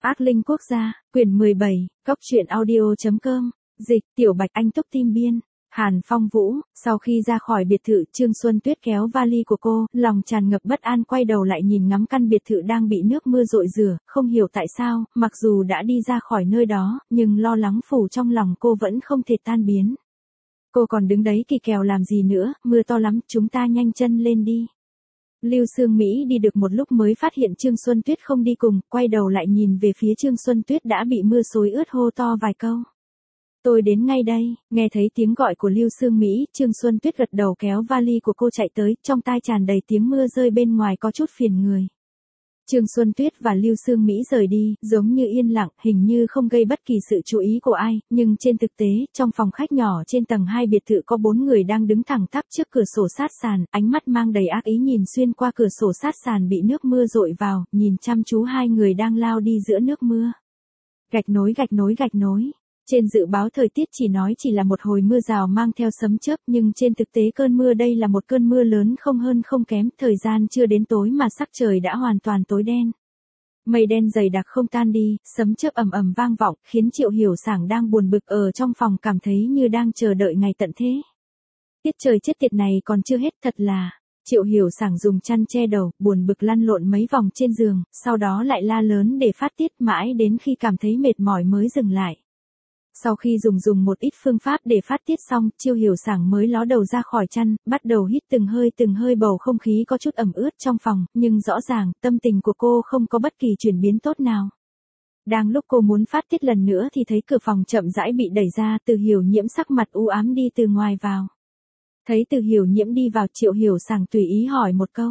Ác Linh Quốc gia, quyển 17, Cốc truyện audio.com, dịch, Tiểu Bạch Anh túc tim biên. Hàn Phong Vũ, sau khi ra khỏi biệt thự, Trương Xuân Tuyết kéo vali của cô, lòng tràn ngập bất an quay đầu lại nhìn ngắm căn biệt thự đang bị nước mưa dội rửa, không hiểu tại sao, mặc dù đã đi ra khỏi nơi đó, nhưng lo lắng phủ trong lòng cô vẫn không thể tan biến. Cô còn đứng đấy kỳ kèo làm gì nữa, mưa to lắm, chúng ta nhanh chân lên đi. Lưu Sương Mỹ đi được một lúc mới phát hiện Trương Xuân Tuyết không đi cùng, quay đầu lại nhìn về phía Trương Xuân Tuyết đã bị mưa xối ướt hô to vài câu. Tôi đến ngay đây, nghe thấy tiếng gọi của Lưu Sương Mỹ, Trương Xuân Tuyết gật đầu kéo vali của cô chạy tới, trong tai tràn đầy tiếng mưa rơi bên ngoài có chút phiền người. Trương Xuân Tuyết và Lưu Sương Mỹ rời đi, giống như yên lặng, hình như không gây bất kỳ sự chú ý của ai, nhưng trên thực tế, trong phòng khách nhỏ trên tầng 2 biệt thự có 4 người đang đứng thẳng tắp trước cửa sổ sát sàn, ánh mắt mang đầy ác ý nhìn xuyên qua cửa sổ sát sàn bị nước mưa dội vào, nhìn chăm chú hai người đang lao đi giữa nước mưa. Gạch nối gạch nối gạch nối. Trên dự báo thời tiết chỉ nói chỉ là một hồi mưa rào mang theo sấm chớp, nhưng trên thực tế cơn mưa đây là một cơn mưa lớn không hơn không kém, thời gian chưa đến tối mà sắc trời đã hoàn toàn tối đen. Mây đen dày đặc không tan đi, sấm chớp ầm ầm vang vọng, khiến Triệu Hiểu Sảng đang buồn bực ở trong phòng cảm thấy như đang chờ đợi ngày tận thế. Tiết trời chết tiệt này còn chưa hết, thật là. Triệu Hiểu Sảng dùng chăn che đầu, buồn bực lăn lộn mấy vòng trên giường, sau đó lại la lớn để phát tiết mãi đến khi cảm thấy mệt mỏi mới dừng lại. Sau khi dùng một ít phương pháp để phát tiết xong, Triệu Hiểu Sảng mới ló đầu ra khỏi chăn, bắt đầu hít từng hơi bầu không khí có chút ẩm ướt trong phòng, nhưng rõ ràng, tâm tình của cô không có bất kỳ chuyển biến tốt nào. Đang lúc cô muốn phát tiết lần nữa thì thấy cửa phòng chậm rãi bị đẩy ra, Từ Hiểu Nhiễm sắc mặt u ám đi từ ngoài vào. Thấy Từ Hiểu Nhiễm đi vào, Triệu Hiểu Sảng tùy ý hỏi một câu.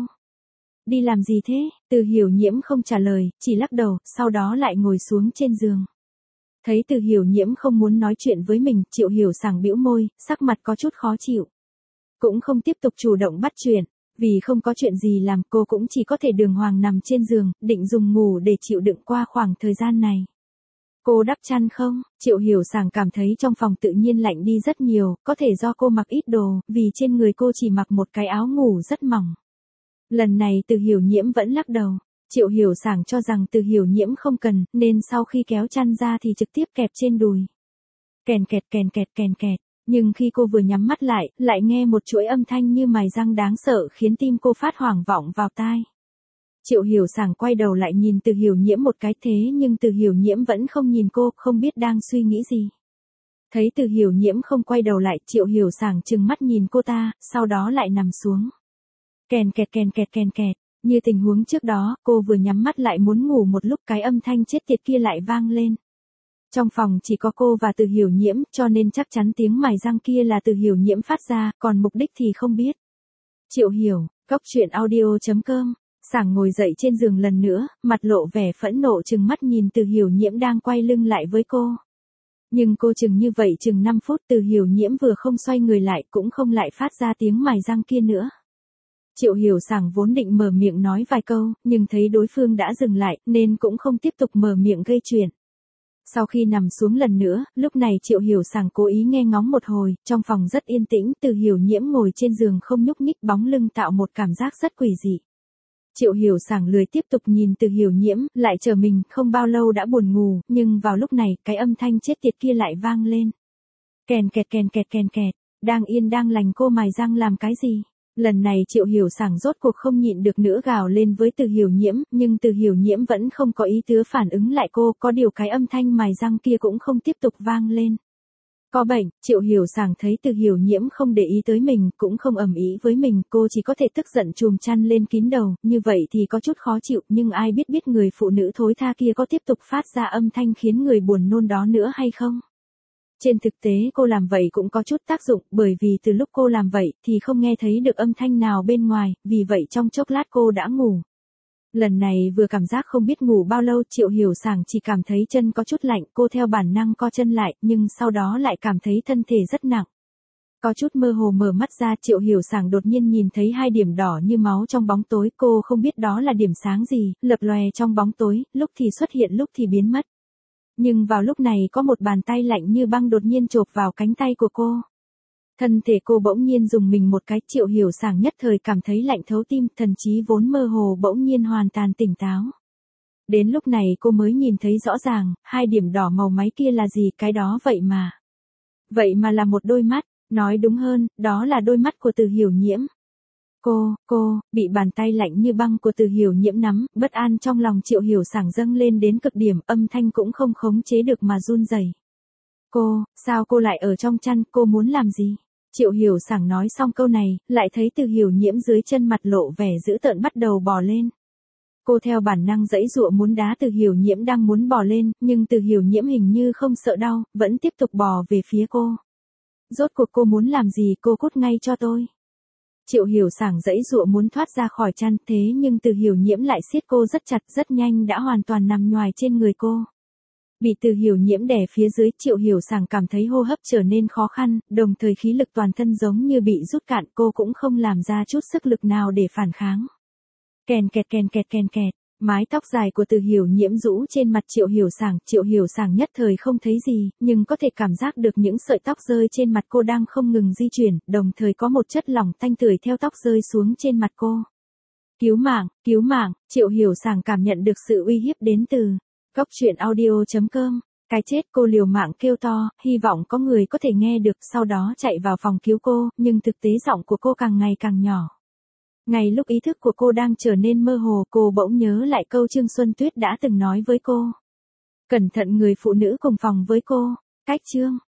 Đi làm gì thế? Từ Hiểu Nhiễm không trả lời, chỉ lắc đầu, sau đó lại ngồi xuống trên giường. Thấy Từ Hiểu Nhiễm không muốn nói chuyện với mình, Triệu Hiểu Sảng bĩu môi, sắc mặt có chút khó chịu. Cũng không tiếp tục chủ động bắt chuyện, vì không có chuyện gì làm cô cũng chỉ có thể đường hoàng nằm trên giường, định dùng ngủ để chịu đựng qua khoảng thời gian này. Cô đắp chăn không? Triệu Hiểu Sảng cảm thấy trong phòng tự nhiên lạnh đi rất nhiều, có thể do cô mặc ít đồ, vì trên người cô chỉ mặc một cái áo ngủ rất mỏng. Lần này Từ Hiểu Nhiễm vẫn lắc đầu. Triệu Hiểu Sảng cho rằng Từ Hiểu Nhiễm không cần, nên sau khi kéo chăn ra thì trực tiếp kẹp trên đùi. Kèn kẹt kèn kẹt kèn kẹt, nhưng khi cô vừa nhắm mắt lại nghe một chuỗi âm thanh như mài răng đáng sợ khiến tim cô phát hoảng vọng vào tai. Triệu Hiểu Sảng quay đầu lại nhìn Từ Hiểu Nhiễm một cái thế nhưng Từ Hiểu Nhiễm vẫn không nhìn cô, không biết đang suy nghĩ gì. Thấy Từ Hiểu Nhiễm không quay đầu lại, Triệu Hiểu Sảng trừng mắt nhìn cô ta, sau đó lại nằm xuống. Kèn kẹt kèn kẹt kèn kẹt. Như tình huống trước đó, cô vừa nhắm mắt lại muốn ngủ một lúc cái âm thanh chết tiệt kia lại vang lên. Trong phòng chỉ có cô và Từ Hiểu Nhiễm, cho nên chắc chắn tiếng mài răng kia là Từ Hiểu Nhiễm phát ra, còn mục đích thì không biết. Triệu Hiểu, Cốc truyện audio.com, Sảng ngồi dậy trên giường lần nữa, mặt lộ vẻ phẫn nộ trừng mắt nhìn Từ Hiểu Nhiễm đang quay lưng lại với cô. Nhưng cô chừng như vậy chừng 5 phút Từ Hiểu Nhiễm vừa không xoay người lại cũng không lại phát ra tiếng mài răng kia nữa. Triệu Hiểu Sảng vốn định mở miệng nói vài câu, nhưng thấy đối phương đã dừng lại, nên cũng không tiếp tục mở miệng gây chuyện. Sau khi nằm xuống lần nữa, lúc này Triệu Hiểu Sảng cố ý nghe ngóng một hồi, trong phòng rất yên tĩnh, Từ Hiểu Nhiễm ngồi trên giường không nhúc nhích, bóng lưng tạo một cảm giác rất quỷ dị. Triệu Hiểu Sảng lười tiếp tục nhìn Từ Hiểu Nhiễm, lại chờ mình, không bao lâu đã buồn ngủ, nhưng vào lúc này, cái âm thanh chết tiệt kia lại vang lên. Kèn kẹt kèn kẹt kèn kẹt, đang yên đang lành cô mài răng làm cái gì? Lần này Triệu Hiểu Sảng rốt cuộc không nhịn được nữa gào lên với Từ Hiểu Nhiễm, nhưng Từ Hiểu Nhiễm vẫn không có ý tứ phản ứng lại cô, có điều cái âm thanh mài răng kia cũng không tiếp tục vang lên. Có bệnh, Triệu Hiểu Sảng thấy Từ Hiểu Nhiễm không để ý tới mình, cũng không ầm ĩ với mình, cô chỉ có thể tức giận chùm chăn lên kín đầu, như vậy thì có chút khó chịu, nhưng ai biết người phụ nữ thối tha kia có tiếp tục phát ra âm thanh khiến người buồn nôn đó nữa hay không. Trên thực tế cô làm vậy cũng có chút tác dụng, bởi vì từ lúc cô làm vậy thì không nghe thấy được âm thanh nào bên ngoài, vì vậy trong chốc lát cô đã ngủ. Lần này vừa cảm giác không biết ngủ bao lâu, Triệu Hiểu Sảng chỉ cảm thấy chân có chút lạnh, cô theo bản năng co chân lại, nhưng sau đó lại cảm thấy thân thể rất nặng. Có chút mơ hồ mở mắt ra, Triệu Hiểu Sảng đột nhiên nhìn thấy 2 điểm đỏ như máu trong bóng tối, cô không biết đó là điểm sáng gì, lập lòe trong bóng tối, lúc thì xuất hiện lúc thì biến mất. Nhưng vào lúc này có một bàn tay lạnh như băng đột nhiên chộp vào cánh tay của cô. Thân thể cô bỗng nhiên dùng mình một cái, Triệu Hiểu Sảng nhất thời cảm thấy lạnh thấu tim, thần trí vốn mơ hồ bỗng nhiên hoàn toàn tỉnh táo. Đến lúc này cô mới nhìn thấy rõ ràng, hai điểm đỏ màu máy kia là gì, cái đó vậy mà là một đôi mắt, nói đúng hơn, đó là đôi mắt của Từ Hiểu Nhiễm. Cô, bị bàn tay lạnh như băng của Từ Hiểu Nhiễm nắm, bất an trong lòng Triệu Hiểu Sảng dâng lên đến cực điểm, âm thanh cũng không khống chế được mà run rẩy. Sao cô lại ở trong chăn, cô muốn làm gì? Triệu Hiểu Sảng nói xong câu này, lại thấy Từ Hiểu Nhiễm dưới chân mặt lộ vẻ dữ tợn bắt đầu bò lên. Cô theo bản năng giãy giụa muốn đá Từ Hiểu Nhiễm đang muốn bò lên, nhưng Từ Hiểu Nhiễm hình như không sợ đau, vẫn tiếp tục bò về phía cô. Rốt cuộc cô muốn làm gì, cô cút ngay cho tôi. Triệu Hiểu Sảng giãy giụa muốn thoát ra khỏi chăn, thế nhưng Từ Hiểu Nhiễm lại siết cô rất chặt, rất nhanh đã hoàn toàn nằm nhoài trên người cô. Bị Từ Hiểu Nhiễm đè phía dưới, Triệu Hiểu Sảng cảm thấy hô hấp trở nên khó khăn, đồng thời khí lực toàn thân giống như bị rút cạn, cô cũng không làm ra chút sức lực nào để phản kháng. Kèn kẹt, mái tóc dài của Từ Hiểu Nhiễm rũ trên mặt Triệu Hiểu Sảng nhất thời không thấy gì, nhưng có thể cảm giác được những sợi tóc rơi trên mặt cô đang không ngừng di chuyển, đồng thời có một chất lỏng tanh tưởi theo tóc rơi xuống trên mặt cô. Cứu mạng, Triệu Hiểu Sảng cảm nhận được sự uy hiếp đến từ Góc Truyện Audio.com. Cái chết, cô liều mạng kêu to, hy vọng có người có thể nghe được, sau đó chạy vào phòng cứu cô, nhưng thực tế giọng của cô càng ngày càng nhỏ. Ngay lúc ý thức của cô đang trở nên mơ hồ, cô bỗng nhớ lại câu Trương Xuân Tuyết đã từng nói với cô. Cẩn thận người phụ nữ cùng phòng với cô. Cách chương